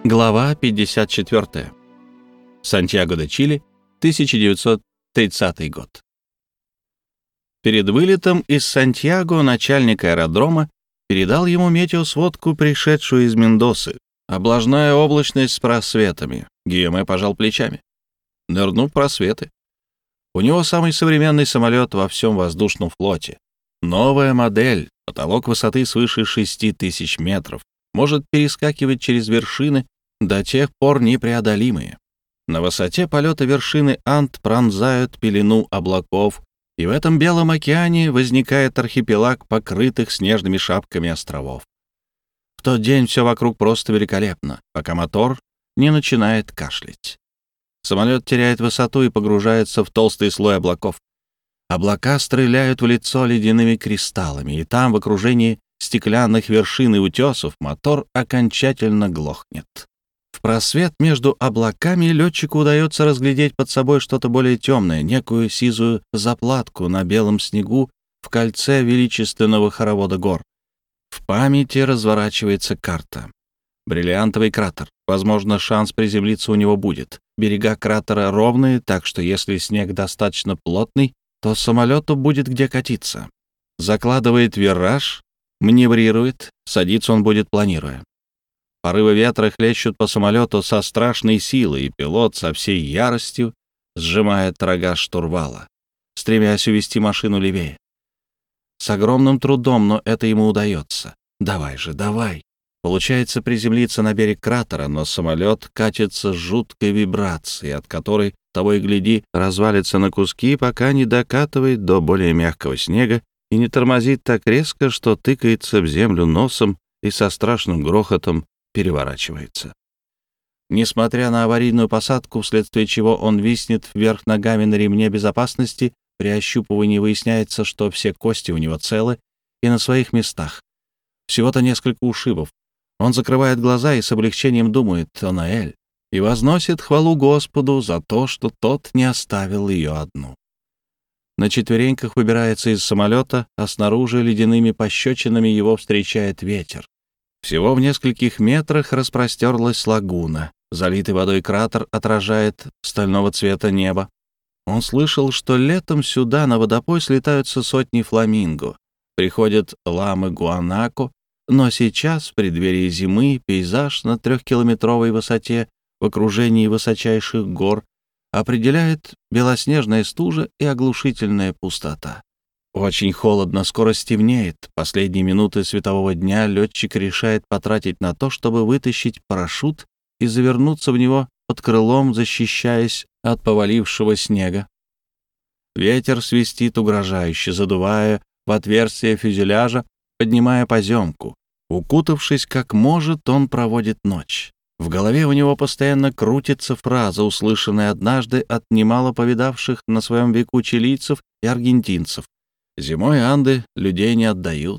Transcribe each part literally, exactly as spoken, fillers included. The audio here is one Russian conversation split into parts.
Глава пятьдесят четыре. Сантьяго-де-Чили, тысяча девятьсот тридцатый год. Перед вылетом из Сантьяго начальник аэродрома передал ему метеосводку, пришедшую из Мендосы. Облажная облачность с просветами. Гийоме пожал плечами. Нырнул в просветы. У него самый современный самолет во всем воздушном флоте. Новая модель, потолок высоты свыше шести тысяч метров, может перескакивать через вершины, до тех пор непреодолимые. На высоте полета вершины Анд пронзают пелену облаков, и в этом белом океане возникает архипелаг покрытых снежными шапками островов. В тот день все вокруг просто великолепно, пока мотор не начинает кашлять. Самолет теряет высоту и погружается в толстый слой облаков. Облака стреляют в лицо ледяными кристаллами, и там, в окружении стеклянных вершин и утесов, мотор окончательно глохнет. В просвет между облаками летчику удается разглядеть под собой что-то более темное, некую сизую заплатку на белом снегу в кольце величественного хоровода гор. В памяти разворачивается карта. Бриллиантовый кратер. Возможно, шанс приземлиться у него будет. Берега кратера ровные, так что если снег достаточно плотный, то самолету будет где катиться. Закладывает вираж, маневрирует, садиться он будет планируя. Порывы ветра хлещут по самолету со страшной силой, и пилот со всей яростью сжимает рога штурвала, стремясь увести машину левее. С огромным трудом, но это ему удается. Давай же, давай. Получается приземлиться на берег кратера, но самолет катится с жуткой вибрацией, от которой, того и гляди, развалится на куски, пока не докатывает до более мягкого снега и не тормозит так резко, что тыкается в землю носом и со страшным грохотом переворачивается. Несмотря на аварийную посадку, вследствие чего он виснет вверх ногами на ремне безопасности, при ощупывании выясняется, что все кости у него целы и на своих местах. Всего-то несколько ушибов. Он закрывает глаза и с облегчением думает о Ноэль и возносит хвалу Господу за то, что тот не оставил ее одну. На четвереньках выбирается из самолета, а снаружи ледяными пощечинами его встречает ветер. Всего в нескольких метрах распростерлась лагуна. Залитый водой кратер отражает стального цвета небо. Он слышал, что летом сюда на водопой слетаются сотни фламинго. Приходят ламы гуанако, но сейчас, в преддверии зимы, пейзаж на трехкилометровой высоте в окружении высочайших гор определяет белоснежная стужа и оглушительная пустота. Очень холодно, скоро стемнеет. Последние минуты светового дня летчик решает потратить на то, чтобы вытащить парашют и завернуться в него под крылом, защищаясь от повалившего снега. Ветер свистит угрожающе, задувая в отверстие фюзеляжа, поднимая поземку. Укутавшись как может, он проводит ночь. В голове у него постоянно крутится фраза, услышанная однажды от немало повидавших на своем веку чилийцев и аргентинцев. Зимой Анды людей не отдают.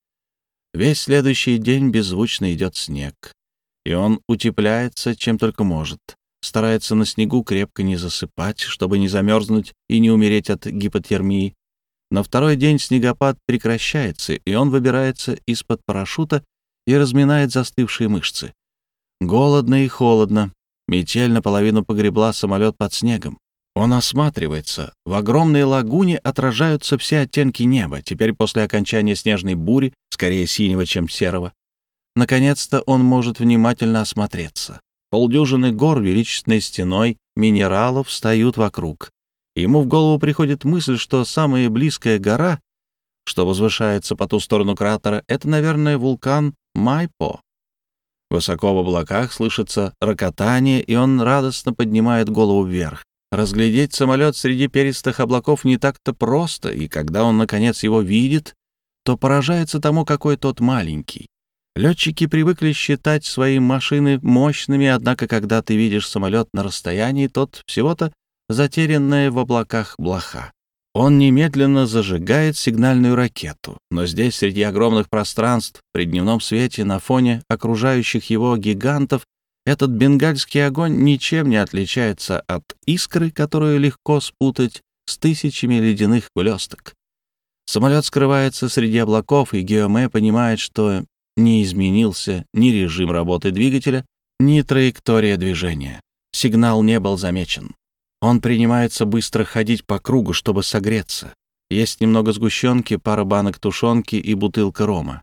Весь следующий день беззвучно идет снег, и он утепляется чем только может, старается на снегу крепко не засыпать, чтобы не замерзнуть и не умереть от гипотермии. На второй день снегопад прекращается, и он выбирается из-под парашюта и разминает застывшие мышцы. Голодно и холодно. Метель наполовину погребла самолет под снегом. Он осматривается. В огромной лагуне отражаются все оттенки неба, теперь после окончания снежной бури, скорее синего, чем серого. Наконец-то он может внимательно осмотреться. Полдюжины гор величественной стеной минералов встают вокруг. Ему в голову приходит мысль, что самая близкая гора, что возвышается по ту сторону кратера, это, наверное, вулкан Майпо. Высоко в облаках слышится рокотание, и он радостно поднимает голову вверх. Разглядеть самолет среди перистых облаков не так-то просто, и когда он, наконец, его видит, то поражается тому, какой тот маленький. Летчики привыкли считать свои машины мощными, однако, когда ты видишь самолет на расстоянии, тот всего-то затерянная в облаках блоха. Он немедленно зажигает сигнальную ракету, но здесь, среди огромных пространств, при дневном свете, на фоне окружающих его гигантов, этот бенгальский огонь ничем не отличается от искры, которую легко спутать с тысячами ледяных блесток. Самолет скрывается среди облаков, и Гийоме понимает, что не изменился ни режим работы двигателя, Ни траектория движения. Сигнал не был замечен. Он принимается быстро ходить по кругу, чтобы согреться. Есть немного сгущенки, пара банок тушенки и бутылка рома.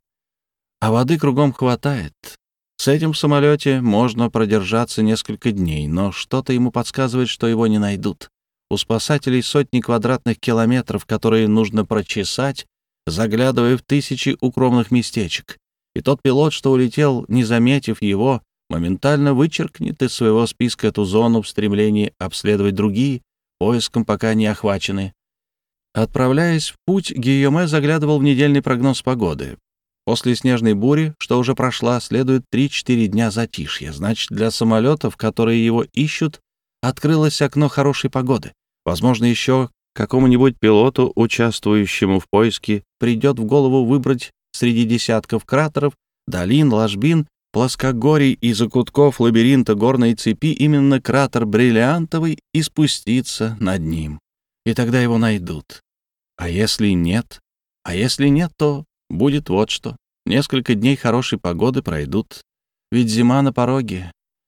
А воды кругом хватает. С этим в самолете можно продержаться несколько дней, но что-то ему подсказывает, что его не найдут. У спасателей сотни квадратных километров, которые нужно прочесать, заглядывая в тысячи укромных местечек. И тот пилот, что улетел, не заметив его, моментально вычеркнет из своего списка эту зону в стремлении обследовать другие, поиском пока не охвачены. Отправляясь в путь, Гийоме заглядывал в недельный прогноз погоды. После снежной бури, что уже прошла, следует три-четыре дня затишья. Значит, для самолетов, которые его ищут, открылось окно хорошей погоды. Возможно, еще какому-нибудь пилоту, участвующему в поиске, придет в голову выбрать среди десятков кратеров, долин, ложбин, плоскогорий и закутков лабиринта горной цепи именно кратер Бриллиантовый и спуститься над ним. И тогда его найдут. А если нет? А если нет, то будет вот что. Несколько дней хорошей погоды пройдут, ведь зима на пороге.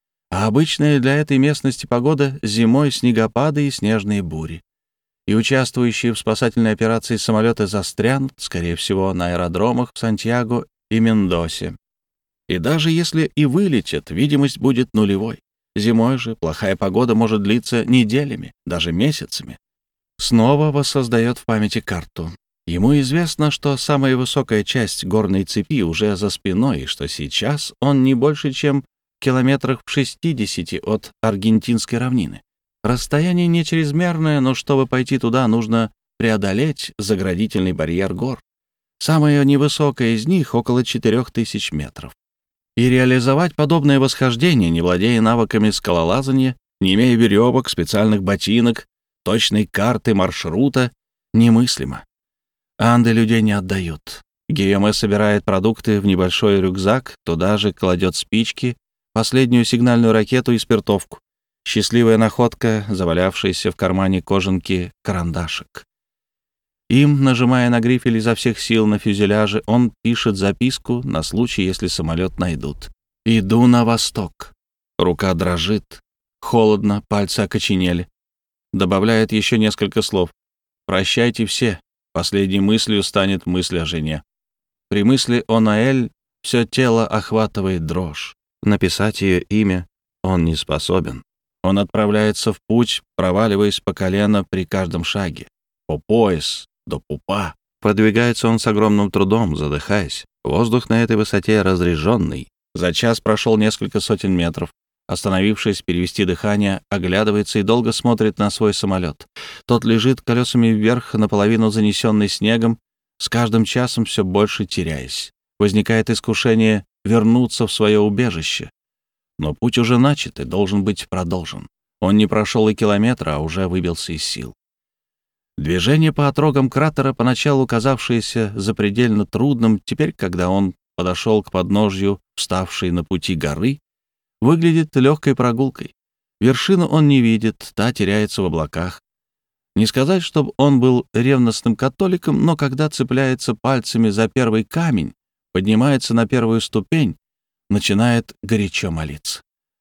А обычная для этой местности погода — зимой снегопады и снежные бури. И участвующие в спасательной операции самолеты застрянут, скорее всего, на аэродромах в Сантьяго и Мендосе. И даже если и вылетят, видимость будет нулевой. Зимой же плохая погода может длиться неделями, даже месяцами. Снова воссоздает в памяти карту. Ему известно, что самая высокая часть горной цепи уже за спиной, и что сейчас он не больше, чем в километрах в шестидесяти от аргентинской равнины. Расстояние не чрезмерное, но чтобы пойти туда, нужно преодолеть заградительный барьер гор. Самая невысокая из них — около четырех тысяч метров. И реализовать подобное восхождение, не владея навыками скалолазания, не имея веревок, специальных ботинок, точной карты маршрута, немыслимо. Анды людей не отдают. Гийоме собирает продукты в небольшой рюкзак, туда же кладет спички, последнюю сигнальную ракету и спиртовку. Счастливая находка, завалявшаяся в кармане кожанки карандашик. Им, нажимая на грифель изо всех сил на фюзеляже, он пишет записку на случай, если самолет найдут. «Иду на восток». Рука дрожит. Холодно, пальцы окоченели. Добавляет еще несколько слов. «Прощайте все». Последней мыслью станет мысль о жене. При мысли о Наэль все тело охватывает дрожь. Написать ее имя он не способен. Он отправляется в путь, проваливаясь по колено при каждом шаге. По пояс, до пупа. Продвигается он с огромным трудом, задыхаясь. Воздух на этой высоте разреженный. За час прошел несколько сотен метров. Остановившись, перевести дыхание, оглядывается и долго смотрит на свой самолет. Тот лежит колесами вверх, наполовину занесенный снегом, с каждым часом все больше теряясь. Возникает искушение вернуться в свое убежище. Но путь уже начат и должен быть продолжен. Он не прошел и километра, а уже выбился из сил. Движение по отрогам кратера, поначалу казавшееся запредельно трудным, теперь, когда он подошел к подножью вставшей на пути горы, выглядит легкой прогулкой. Вершину он не видит, та теряется в облаках. Не сказать, чтобы он был ревностным католиком, но когда цепляется пальцами за первый камень, поднимается на первую ступень, начинает горячо молиться.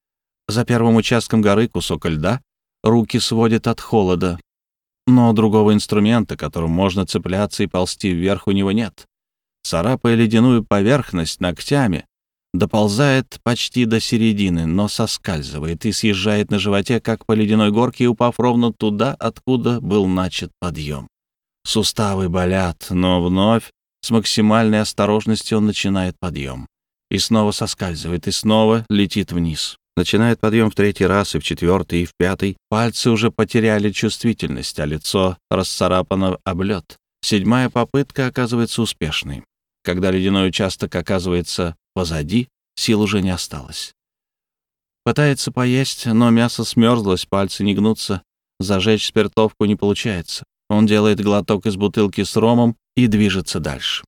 За первым участком горы кусок льда, руки сводит от холода. Но другого инструмента, которым можно цепляться и ползти вверх, у него нет. Царапая ледяную поверхность ногтями, доползает почти до середины, но соскальзывает и съезжает на животе, как по ледяной горке, упав ровно туда, откуда был начат подъем. Суставы болят, но вновь с максимальной осторожностью он начинает подъем. И снова соскальзывает, и снова летит вниз. Начинает подъем в третий раз, и в четвертый, и в пятый. Пальцы уже потеряли чувствительность, а лицо расцарапано об лед. Седьмая попытка оказывается успешной. Когда ледяной участок оказывается позади, сил уже не осталось. Пытается поесть, но мясо смерзлось, пальцы не гнутся. Зажечь спиртовку не получается. Он делает глоток из бутылки с ромом и движется дальше.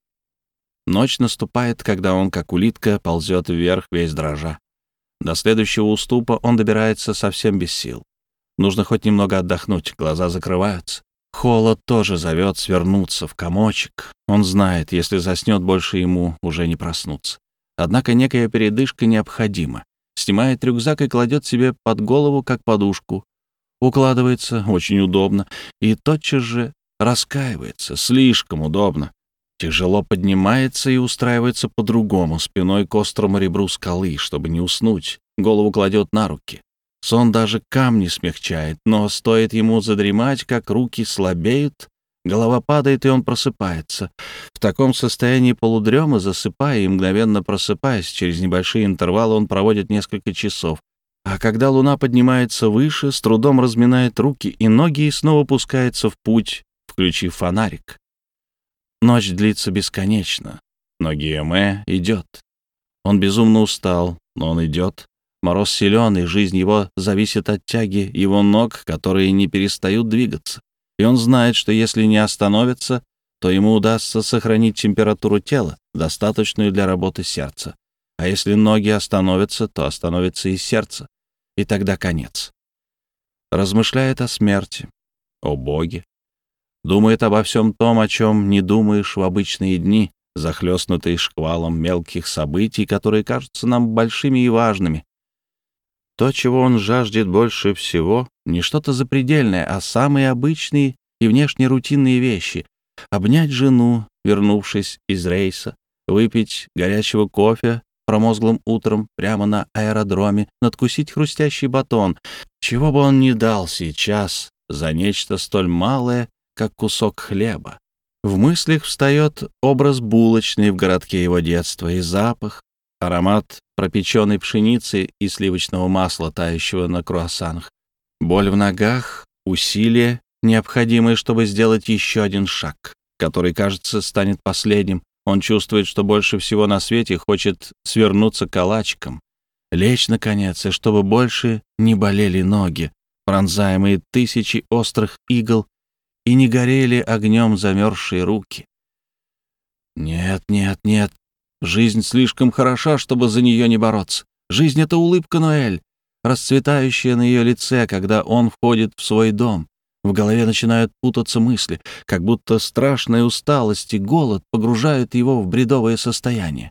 Ночь наступает, когда он, как улитка, ползет вверх весь дрожа. До следующего уступа он добирается совсем без сил. Нужно хоть немного отдохнуть, глаза закрываются. Холод тоже зовет свернуться в комочек. Он знает, если заснет, больше ему уже не проснуться. Однако некая передышка необходима. снимает рюкзак и кладет себе под голову, как подушку. Укладывается, очень удобно, и тотчас же раскаивается, слишком удобно. Тяжело поднимается и устраивается по-другому, спиной к острому ребру скалы, чтобы не уснуть. Голову кладет на руки. Сон даже камни смягчает, но стоит ему задремать, как руки слабеют, голова падает, и он просыпается. В таком состоянии полудрема, засыпая и мгновенно просыпаясь, через небольшие интервалы он проводит несколько часов. А когда луна поднимается выше, с трудом разминает руки и ноги и снова пускается в путь, включив фонарик. Ночь длится бесконечно, но Гийоме идет. Он безумно устал, но он идет. Мороз силен, и жизнь его зависит от тяги его ног, которые не перестают двигаться. И он знает, что если не остановится, то ему удастся сохранить температуру тела, достаточную для работы сердца. А если ноги остановятся, то остановится и сердце, и тогда конец. Размышляет о смерти, о Боге. Думает обо всем том, о чем не думаешь в обычные дни, захлестнутые шквалом мелких событий, которые кажутся нам большими и важными. То, чего он жаждет больше всего, не что-то запредельное, а самые обычные и внешне рутинные вещи. Обнять жену, вернувшись из рейса, выпить горячего кофе промозглым утром прямо на аэродроме, надкусить хрустящий батон. Чего бы он ни дал сейчас за нечто столь малое, как кусок хлеба. В мыслях встает образ булочной в городке его детства и запах, аромат пропеченной пшеницы и сливочного масла, тающего на круассанах. Боль в ногах, усилие, необходимое, чтобы сделать еще один шаг, который, кажется, станет последним. Он чувствует, что больше всего на свете хочет свернуться калачиком, лечь, наконец, и чтобы больше не болели ноги, пронзаемые тысячи острых игл, и не горели огнем замерзшие руки. Нет, нет, нет. Жизнь слишком хороша, чтобы за нее не бороться. Жизнь — это улыбка Ноэль, расцветающая на ее лице, когда он входит в свой дом. В голове начинают путаться мысли, как будто страшная усталость и голод погружают его в бредовое состояние.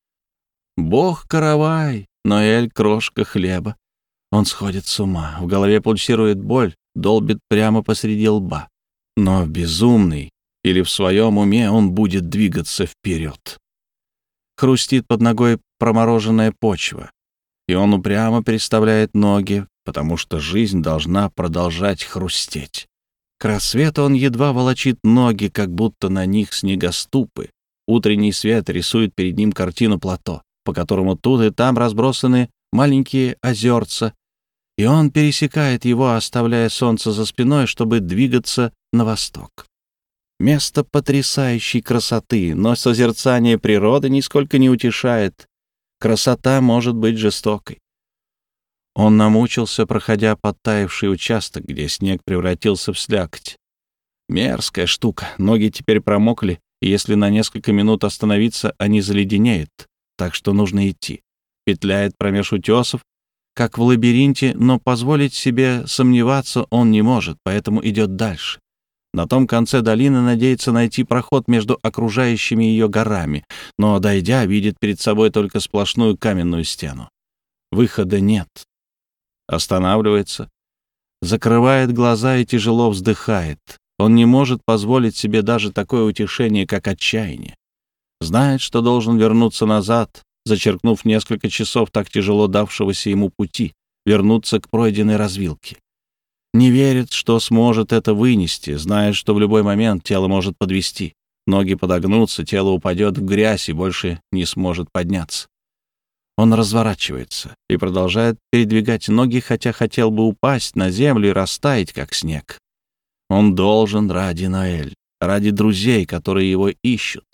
Бог каравай, Ноэль — крошка хлеба. Он сходит с ума, в голове пульсирует боль, долбит прямо посреди лба. Но безумный или в своем уме он будет двигаться вперед. Хрустит под ногой промороженная почва, и он упрямо переставляет ноги, потому что жизнь должна продолжать хрустеть. К рассвету он едва волочит ноги, как будто на них снегоступы. Утренний свет рисует перед ним картину плато, по которому тут и там разбросаны маленькие озерца, и он пересекает его, оставляя солнце за спиной, чтобы двигаться на восток. Место потрясающей красоты, но созерцание природы нисколько не утешает. Красота может быть жестокой. Он намучился, проходя подтаявший участок, где снег превратился в слякоть. Мерзкая штука, ноги теперь промокли, и если на несколько минут остановиться, они заледенеют, так что нужно идти. Петляет промеж утесов, как в лабиринте, но позволить себе сомневаться он не может, поэтому идет дальше. На том конце долины надеется найти проход между окружающими ее горами, но, дойдя, видит перед собой только сплошную каменную стену. Выхода нет. Останавливается, закрывает глаза и тяжело вздыхает. Он не может позволить себе даже такое утешение, как отчаяние. Знает, что должен вернуться назад, зачеркнув несколько часов так тяжело давшегося ему пути, вернуться к пройденной развилке. Не верит, что сможет это вынести, знает, что в любой момент тело может подвести. Ноги подогнутся, тело упадет в грязь и больше не сможет подняться. Он разворачивается и продолжает передвигать ноги, хотя хотел бы упасть на землю и растаять, как снег. Он должен ради Ноэль, ради друзей, которые его ищут.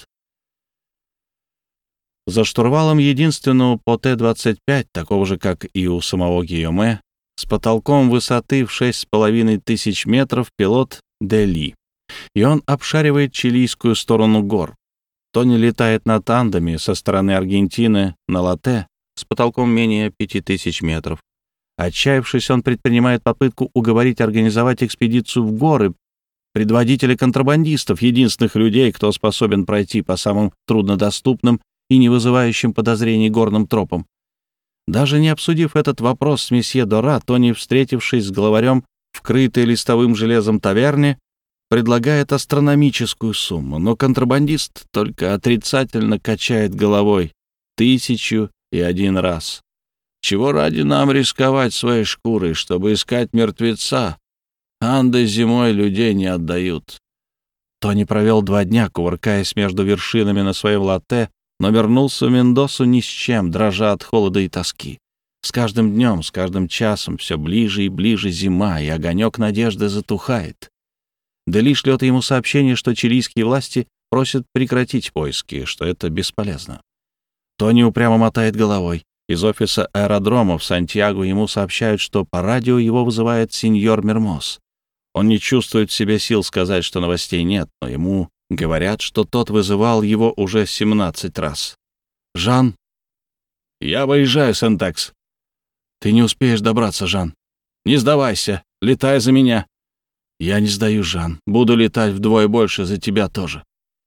За штурвалом единственного по Т двадцать пять, такого же, как и у самого Гийоме, с потолком высоты в шесть с половиной тысяч метров, пилот Дели, и он обшаривает чилийскую сторону гор. Тони летает над Андами со стороны Аргентины на Латте с потолком менее пяти тысяч метров. Отчаявшись, он предпринимает попытку уговорить организовать экспедицию в горы, предводителя контрабандистов, единственных людей, кто способен пройти по самым труднодоступным и не вызывающим подозрений горным тропам. Даже не обсудив этот вопрос с месье Дора, Тони, встретившись с главарем в крытой листовым железом таверне, предлагает астрономическую сумму, но контрабандист только отрицательно качает головой тысячу и один раз. Чего ради нам рисковать своей шкурой, чтобы искать мертвеца? Анды зимой людей не отдают. Тони провел два дня, кувыркаясь между вершинами на своем латте, но вернулся в Мендосу ни с чем, дрожа от холода и тоски. С каждым днем, с каждым часом все ближе и ближе зима, и огонек надежды затухает. Дели шлет ему сообщение, что чилийские власти просят прекратить поиски, что это бесполезно. Тони упрямо мотает головой. Из офиса аэродрома в Сантьяго ему сообщают, что по радио его вызывает сеньор Мермоз. Он не чувствует в себе сил сказать, что новостей нет, но ему говорят, что тот вызывал его уже семнадцать раз. «Жан?» «Я выезжаю, Сентекс». «Ты не успеешь добраться, Жан». «Не сдавайся, летай за меня». «Я не сдаюсь, Жан. Буду летать вдвое больше за тебя тоже».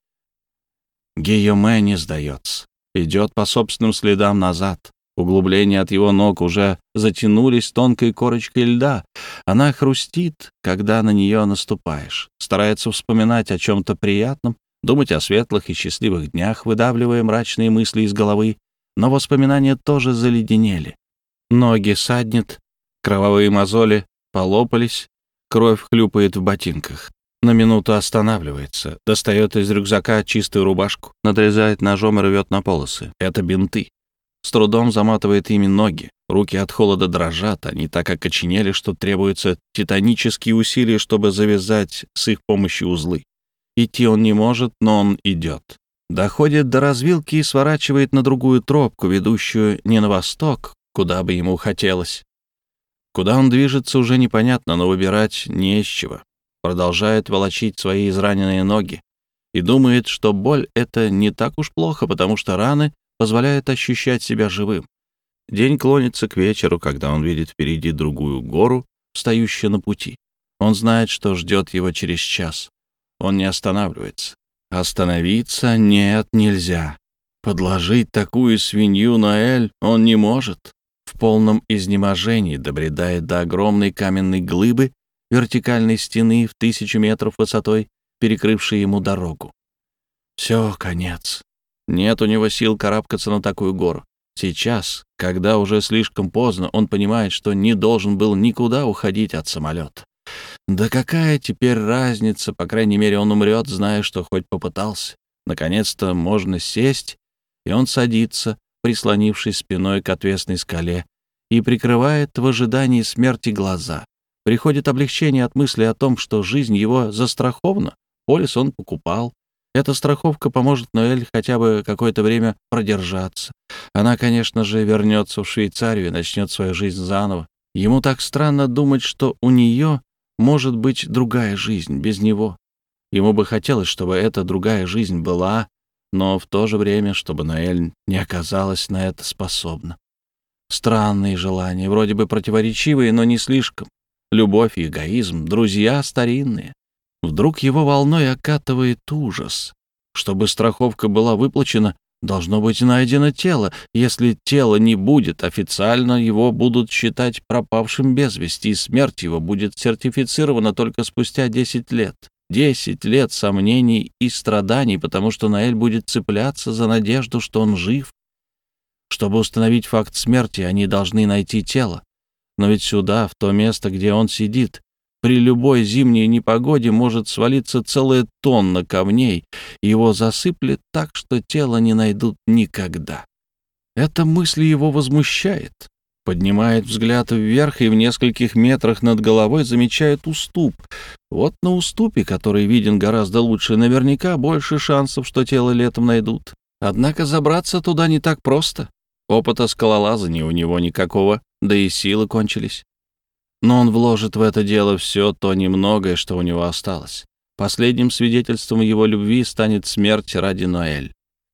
Гийоме не сдается. Идет по собственным следам назад. Углубления от его ног уже затянулись тонкой корочкой льда. Она хрустит, когда на нее наступаешь. Старается вспоминать о чем-то приятном, думать о светлых и счастливых днях, выдавливая мрачные мысли из головы. Но воспоминания тоже заледенели. Ноги саднет, кровавые мозоли полопались, кровь хлюпает в ботинках. На минуту останавливается, достает из рюкзака чистую рубашку, надрезает ножом и рвет на полосы. Это бинты. С трудом заматывает ими ноги. Руки от холода дрожат, они так окоченели, что требуются титанические усилия, чтобы завязать с их помощью узлы. Идти он не может, но он идет. Доходит до развилки и сворачивает на другую тропку, ведущую не на восток, куда бы ему хотелось. Куда он движется, уже непонятно, но выбирать не из чего. Продолжает волочить свои израненные ноги и думает, что боль — это не так уж плохо, потому что раны позволяют ощущать себя живым. День клонится к вечеру, когда он видит впереди другую гору, встающую на пути. Он знает, что ждет его через час. Он не останавливается. Остановиться нет, нельзя. Подложить такую свинью на Эль он не может. В полном изнеможении добредает до огромной каменной глыбы, вертикальной стены в тысячу метров высотой, перекрывшей ему дорогу. Все, конец. Нет у него сил карабкаться на такую гору. Сейчас, когда уже слишком поздно, он понимает, что не должен был никуда уходить от самолета. Да какая теперь разница, по крайней мере, он умрет, зная, что хоть попытался. Наконец-то можно сесть, и он садится, прислонившись спиной к отвесной скале, и прикрывает в ожидании смерти глаза. Приходит облегчение от мысли о том, что жизнь его застрахована, полис он покупал. Эта страховка поможет Ноэль хотя бы какое-то время продержаться. Она, конечно же, вернется в Швейцарию и начнет свою жизнь заново. Ему так странно думать, что у нее может быть другая жизнь без него. Ему бы хотелось, чтобы эта другая жизнь была, но в то же время, чтобы Ноэль не оказалась на это способна. Странные желания, вроде бы противоречивые, но не слишком. Любовь и эгоизм, друзья старинные. Вдруг его волной окатывает ужас. Чтобы страховка была выплачена, должно быть найдено тело. Если тело не будет, официально его будут считать пропавшим без вести, и смерть его будет сертифицирована только спустя десять лет. Десять лет сомнений и страданий, потому что Ноэль будет цепляться за надежду, что он жив. Чтобы установить факт смерти, они должны найти тело. Но ведь сюда, в то место, где он сидит, при любой зимней непогоде может свалиться целая тонна камней, и его засыплет так, что тело не найдут никогда. Эта мысль его возмущает. Поднимает взгляд вверх и в нескольких метрах над головой замечает уступ. Вот на уступе, который виден гораздо лучше, наверняка больше шансов, что тело летом найдут. Однако забраться туда не так просто. Опыта скалолазания у него никакого, да и силы кончились. Но он вложит в это дело все то немногое, что у него осталось. Последним свидетельством его любви станет смерть ради Ноэль.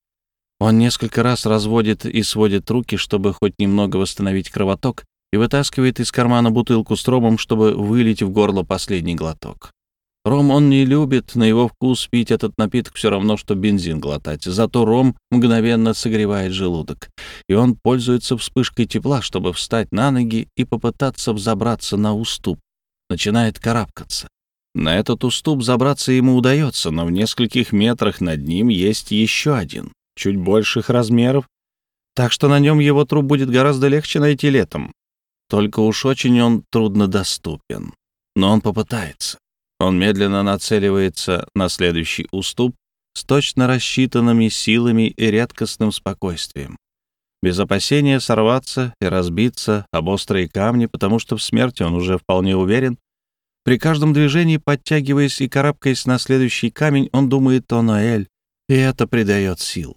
Он несколько раз разводит и сводит руки, чтобы хоть немного восстановить кровоток, и вытаскивает из кармана бутылку с ромом, чтобы вылить в горло последний глоток. Ром он не любит, на его вкус пить этот напиток все равно, что бензин глотать. Зато ром мгновенно согревает желудок, и он пользуется вспышкой тепла, чтобы встать на ноги и попытаться взобраться на уступ. Начинает карабкаться. На этот уступ забраться ему удается, но в нескольких метрах над ним есть еще один, чуть больших размеров, так что на нем его труп будет гораздо легче найти летом. Только уж очень он труднодоступен. Но он попытается. Он медленно нацеливается на следующий уступ с точно рассчитанными силами и редкостным спокойствием, без опасения сорваться и разбиться об острые камни, потому что в смерти он уже вполне уверен. При каждом движении, подтягиваясь и карабкаясь на следующий камень, он думает о Ноэль, и это придает сил.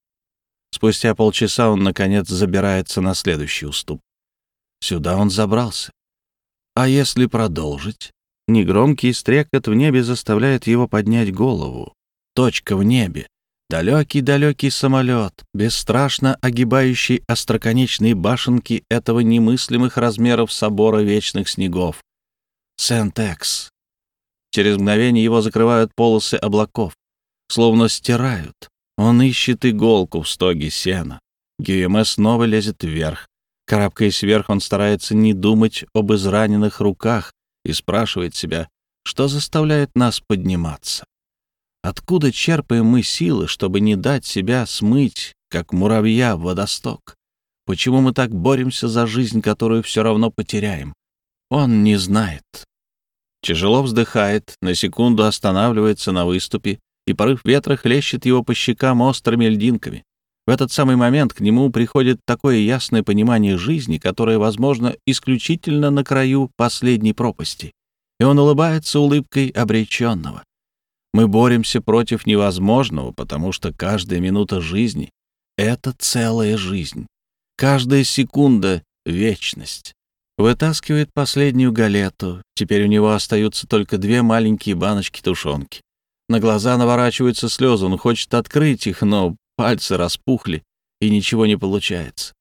Спустя полчаса он, наконец, забирается на следующий уступ. Сюда он забрался. А если продолжить? Негромкий стрекот в небе заставляет его поднять голову. Точка в небе. Далекий-далекий самолет, бесстрашно огибающий остроконечные башенки этого немыслимых размеров собора вечных снегов. Сент-Экс. Через мгновение его закрывают полосы облаков, словно стирают. Он ищет иголку в стоге сена. Гийоме снова лезет вверх. Карабкаясь вверх, он старается не думать об израненных руках и спрашивает себя, что заставляет нас подниматься. Откуда черпаем мы силы, чтобы не дать себя смыть, как муравья в водосток? Почему мы так боремся за жизнь, которую все равно потеряем? Он не знает. Тяжело вздыхает, на секунду останавливается на выступе, и порыв ветра хлещет его по щекам острыми льдинками. В этот самый момент к нему приходит такое ясное понимание жизни, которое, возможно, исключительно на краю последней пропасти, и он улыбается улыбкой обреченного. Мы боремся против невозможного, потому что каждая минута жизни — это целая жизнь. Каждая секунда — вечность. Вытаскивает последнюю галету. Теперь у него остаются только две маленькие баночки тушенки. На глаза наворачиваются слезы, он хочет открыть их, но пальцы распухли, и ничего не получается.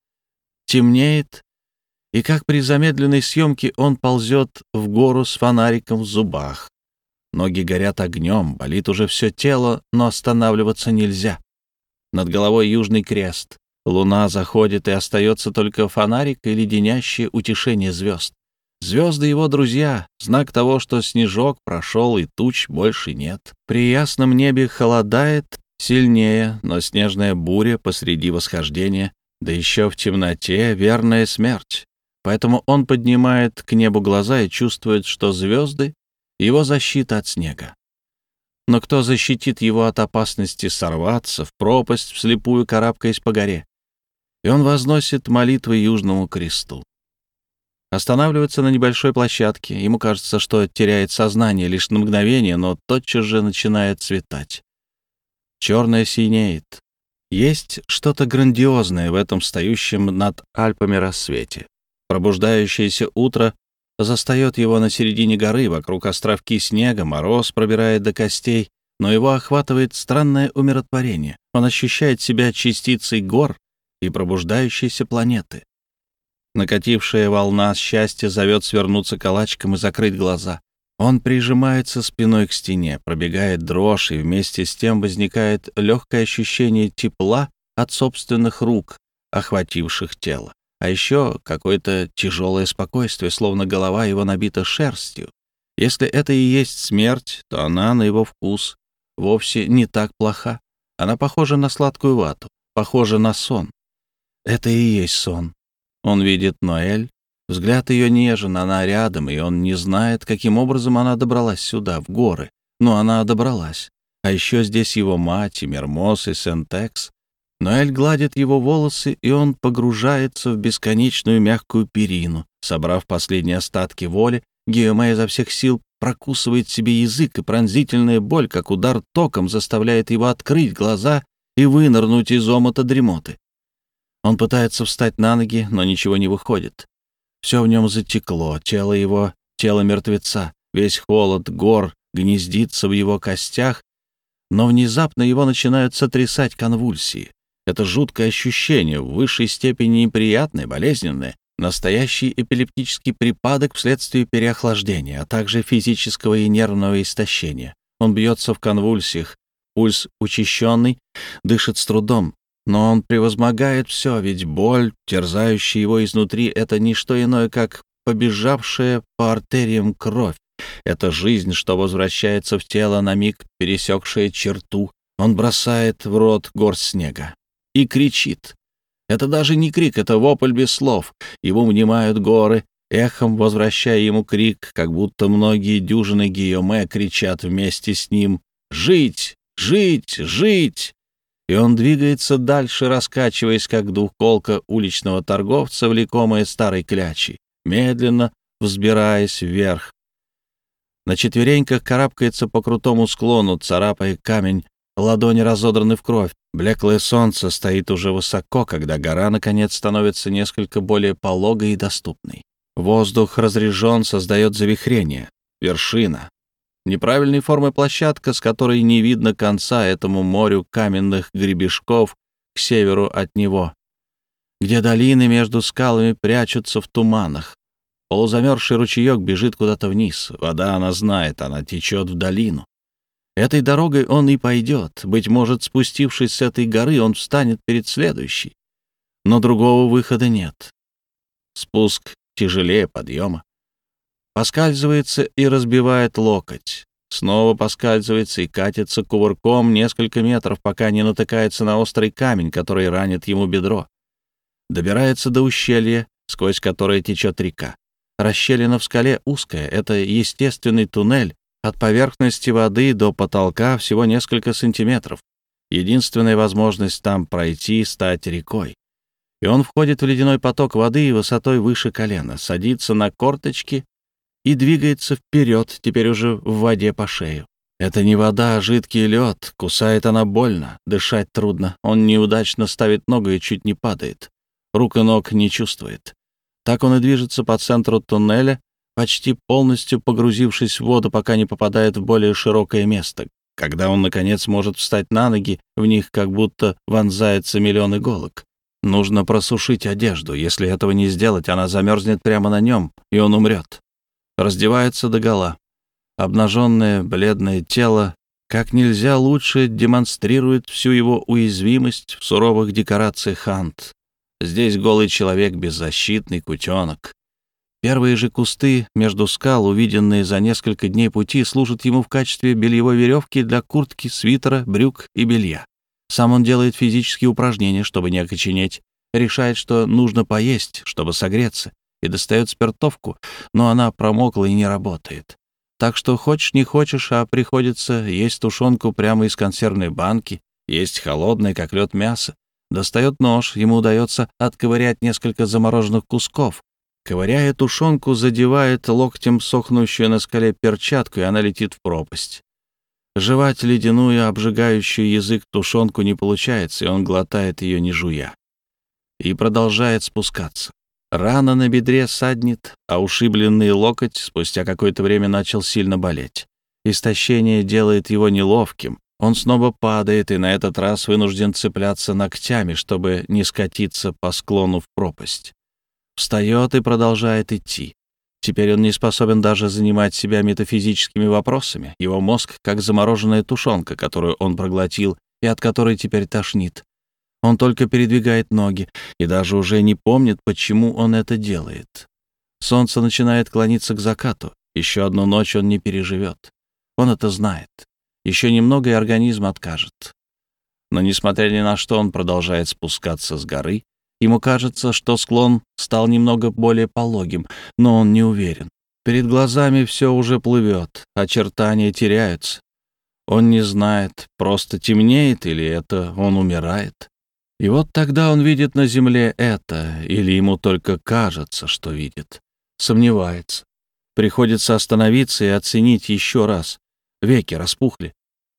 Темнеет, и как при замедленной съемке он ползет в гору с фонариком в зубах. Ноги горят огнем, болит уже все тело, но останавливаться нельзя. Над головой южный крест. Луна заходит, и остается только фонарик и леденящее утешение звезд. Звезды его друзья, знак того, что снежок прошел и туч больше нет. При ясном небе холодает сильнее, но снежная буря посреди восхождения, да еще в темноте верная смерть. Поэтому он поднимает к небу глаза и чувствует, что звезды — его защита от снега. Но кто защитит его от опасности сорваться в пропасть, вслепую карабкаясь по горе? И он возносит молитвы Южному кресту. Останавливается на небольшой площадке. Ему кажется, что теряет сознание лишь на мгновение, но тотчас же начинает светать. Черное синеет. Есть что-то грандиозное в этом стоящем над Альпами рассвете. Пробуждающееся утро застает его на середине горы, вокруг островки снега, мороз пробирает до костей, но его охватывает странное умиротворение. Он ощущает себя частицей гор и пробуждающейся планеты. Накатившая волна счастья зовет свернуться калачиком и закрыть глаза. Он прижимается спиной к стене, пробегает дрожь, и вместе с тем возникает легкое ощущение тепла от собственных рук, охвативших тело. А еще какое-то тяжелое спокойствие, словно голова его набита шерстью. Если это и есть смерть, то она, на его вкус, вовсе не так плоха. Она похожа на сладкую вату, похожа на сон. Это и есть сон. Он видит Ноэль, взгляд ее нежен, она рядом, и он не знает, каким образом она добралась сюда, в горы. Но она добралась. А еще здесь его мать, и Мермоз, и Сент-Экс. Ноэль гладит его волосы, и он погружается в бесконечную мягкую перину. Собрав последние остатки воли, Гийоме изо всех сил прокусывает себе язык, и пронзительная боль, как удар током, заставляет его открыть глаза и вынырнуть из омута дремоты. Он пытается встать на ноги, но ничего не выходит. Все в нем затекло, тело его — тело мертвеца, весь холод гор гнездится в его костях, но внезапно его начинают сотрясать конвульсии. Это жуткое ощущение, в высшей степени неприятное, болезненное, Настоящий эпилептический припадок вследствие переохлаждения, а также физического и нервного истощения. Он бьется в конвульсиях, пульс учащенный, дышит с трудом, но он превозмогает все, ведь боль, терзающая его изнутри, — это не что иное, как побежавшая по артериям кровь. Это жизнь, что возвращается в тело на миг, пересекшая черту. Он бросает в рот горсть снега и кричит. Это даже не крик, это вопль без слов. Ему внимают горы, эхом возвращая ему крик, как будто многие дюжины Гийоме кричат вместе с ним: «Жить! Жить! Жить!» И он двигается дальше, раскачиваясь, как двуколка уличного торговца, влекомая старой клячей, медленно взбираясь вверх. На четвереньках карабкается по крутому склону, царапая камень, ладони разодраны в кровь. Блеклое солнце стоит уже высоко, когда гора, наконец, становится несколько более пологой и доступной. Воздух разрежен, создает завихрение. Вершина. Неправильной формы площадка, с которой не видно конца этому морю каменных гребешков к северу от него, где долины между скалами прячутся в туманах. Полузамерзший ручеек бежит куда-то вниз. Вода, она знает, она течет в долину. Этой дорогой он и пойдет. Быть может, спустившись с этой горы, он встанет перед следующей. Но другого выхода нет. Спуск тяжелее подъема. Поскальзывается и разбивает локоть. Снова поскальзывается и катится кувырком несколько метров, пока не натыкается на острый камень, который ранит ему бедро. Добирается до ущелья, сквозь которое течет река. Расщелина в скале узкая — это естественный туннель. От поверхности воды до потолка всего несколько сантиметров. Единственная возможность там пройти — стать рекой. И он входит в ледяной поток воды высотой выше колена, садится на корточки и двигается вперед, теперь уже в воде по шею. Это не вода, а жидкий лед. Кусает она больно, дышать трудно. Он неудачно ставит ногу и чуть не падает. Рук и ног не чувствует. Так он и движется по центру туннеля, почти полностью погрузившись в воду, пока не попадает в более широкое место. Когда он, наконец, может встать на ноги, в них как будто вонзается миллион иголок. Нужно просушить одежду. Если этого не сделать, она замерзнет прямо на нем, и он умрет. Раздевается догола. Обнаженное бледное тело как нельзя лучше демонстрирует всю его уязвимость в суровых декорациях хант. Здесь голый человек, беззащитный кутенок. Первые же кусты между скал, увиденные за несколько дней пути, служат ему в качестве бельевой веревки для куртки, свитера, брюк и белья. Сам он делает физические упражнения, чтобы не окоченеть, решает, что нужно поесть, чтобы согреться, и достает спиртовку, но она промокла и не работает. Так что хочешь не хочешь, а приходится есть тушенку прямо из консервной банки, есть холодное, как лед, мясо. Достает нож, ему удается отковырять несколько замороженных кусков. Ковыряя тушенку, задевает локтем сохнущую на скале перчатку, и она летит в пропасть. Жевать ледяную, обжигающую язык тушенку не получается, и он глотает ее, не жуя. И продолжает спускаться. Рана на бедре саднет, а ушибленный локоть спустя какое-то время начал сильно болеть. Истощение делает его неловким. Он снова падает и на этот раз вынужден цепляться ногтями, чтобы не скатиться по склону в пропасть. Встает и продолжает идти. Теперь он не способен даже занимать себя метафизическими вопросами. Его мозг как замороженная тушенка, которую он проглотил и от которой теперь тошнит. Он только передвигает ноги и даже уже не помнит, почему он это делает. Солнце начинает клониться к закату. Еще одну ночь он не переживет. Он это знает. Еще немного, и организм откажет. Но, несмотря ни на что, он продолжает спускаться с горы. Ему кажется, что склон стал немного более пологим, но он не уверен. Перед глазами все уже плывет, очертания теряются. Он не знает, просто темнеет или это он умирает. И вот тогда он видит на земле это, или ему только кажется, что видит. Сомневается. Приходится остановиться и оценить еще раз. Веки распухли.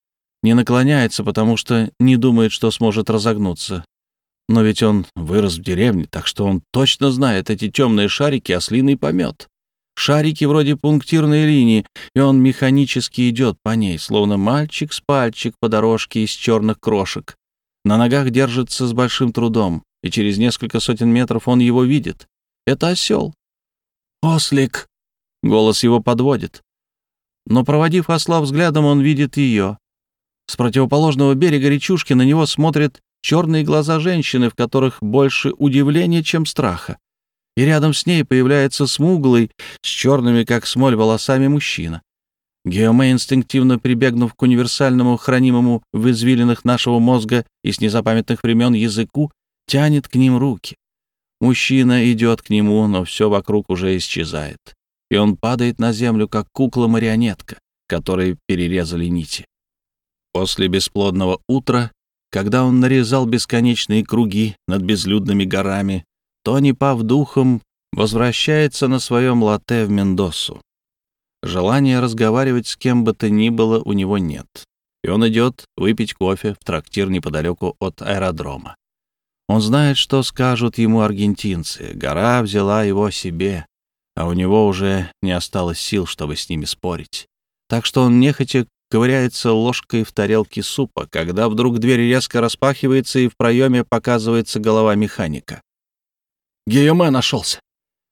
Не наклоняется, потому что не думает, что сможет разогнуться. Но ведь он вырос в деревне, так что он точно знает эти темные шарики — ослиный помет. Шарики вроде пунктирной линии, и он механически идет по ней, словно мальчик с пальчик по дорожке из черных крошек. На ногах держится с большим трудом, и через несколько сотен метров он его видит. Это осел. «Ослик!» — голос его подводит. Но, проводив осла взглядом, он видит ее. С противоположного берега речушки на него смотрят черные глаза женщины, в которых больше удивления, чем страха. И рядом с ней появляется смуглый, с черными, как смоль, волосами мужчина. Гийоме, инстинктивно прибегнув к универсальному, хранимому в извилинах нашего мозга и с незапамятных времен языку, тянет к ним руки. Мужчина идет к нему, но все вокруг уже исчезает, и он падает на землю, как кукла-марионетка, которой перерезали нити. После бесплодного утра, когда он нарезал бесконечные круги над безлюдными горами, Тони, пав духом, возвращается на своем латте в Мендосу. Желания разговаривать с кем бы то ни было у него нет, и он идет выпить кофе в трактир неподалеку от аэродрома. Он знает, что скажут ему аргентинцы. Гора взяла его себе, а у него уже не осталось сил, чтобы с ними спорить. Так что он нехотя ковыряется ложкой в тарелке супа, когда вдруг дверь резко распахивается, и в проеме показывается голова механика. Гийоме нашелся.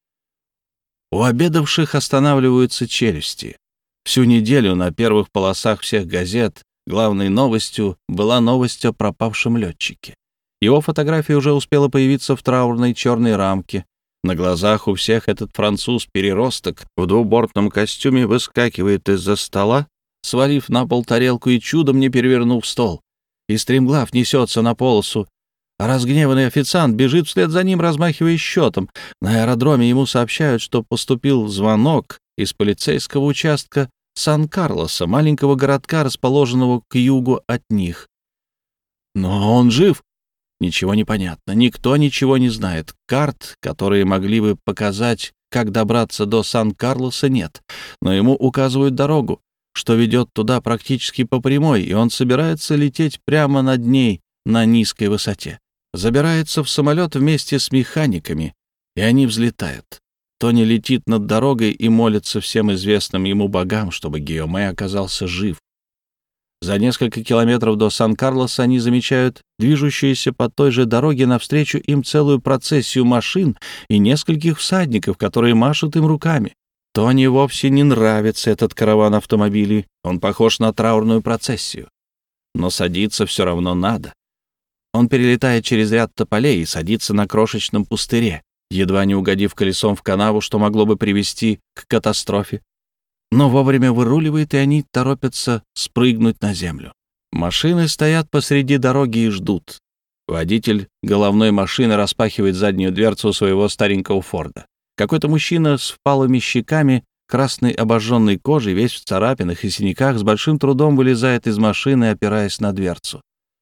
У обедавших останавливаются челюсти. Всю неделю на первых полосах всех газет главной новостью была новость о пропавшем летчике. Его фотография уже успела появиться в траурной черной рамке. На глазах у всех этот француз-переросток в двубортном костюме выскакивает из-за стола, свалив на пол тарелку и чудом не перевернув стол. И стремглав несется на полосу, а разгневанный официант бежит вслед за ним, размахивая счетом. На аэродроме ему сообщают, что поступил звонок из полицейского участка Сан-Карлоса, маленького городка, расположенного к югу от них. Но он жив. Ничего не понятно, никто ничего не знает. Карт, которые могли бы показать, как добраться до Сан-Карлоса, нет. Но ему указывают дорогу, что ведет туда практически по прямой, и он собирается лететь прямо над ней на низкой высоте. Забирается в самолет вместе с механиками, и они взлетают. Тони летит над дорогой и молится всем известным ему богам, чтобы Гийоме оказался жив. За несколько километров до Сан-Карлоса они замечают движущуюся по той же дороге навстречу им целую процессию машин и нескольких всадников, которые машут им руками. Тони вовсе не нравится этот караван автомобилей, он похож на траурную процессию. Но садиться все равно надо. Он перелетает через ряд тополей и садится на крошечном пустыре, едва не угодив колесом в канаву, что могло бы привести к катастрофе. Но вовремя выруливает, и они торопятся спрыгнуть на землю. Машины стоят посреди дороги и ждут. Водитель головной машины распахивает заднюю дверцу своего старенького Форда. Какой-то мужчина с впалыми щеками, красной обожженной кожей, весь в царапинах и синяках, с большим трудом вылезает из машины, опираясь на дверцу.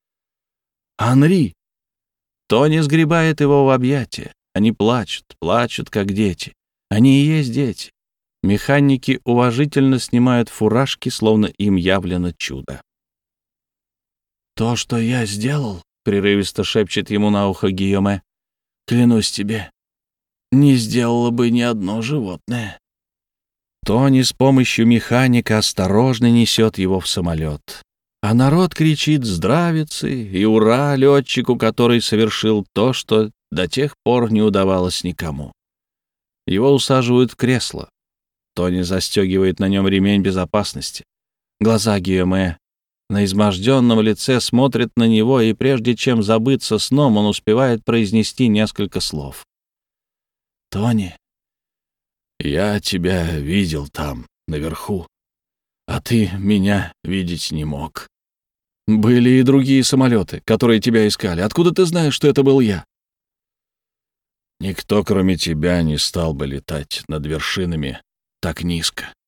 «Анри!» Тони сгребает его в объятия. Они плачут, плачут, как дети. Они и есть дети. Механики уважительно снимают фуражки, словно им явлено чудо. «То, что я сделал, — прерывисто шепчет ему на ухо Гийоме, — клянусь тебе, не сделало бы ни одно животное». Тони с помощью механика осторожно несет его в самолет. А народ кричит «Здравицы!» и «Ура!» летчику, который совершил то, что до тех пор не удавалось никому. Его усаживают в кресло. Тони застегивает на нем ремень безопасности. Глаза Гийоме на изможденном лице смотрят на него, и прежде чем забыться сном, он успевает произнести несколько слов. «Тони, я тебя видел там, наверху, а ты меня видеть не мог. Были и другие самолеты, которые тебя искали. Откуда ты знаешь, что это был я?» «Никто, кроме тебя, не стал бы летать над вершинами так низко.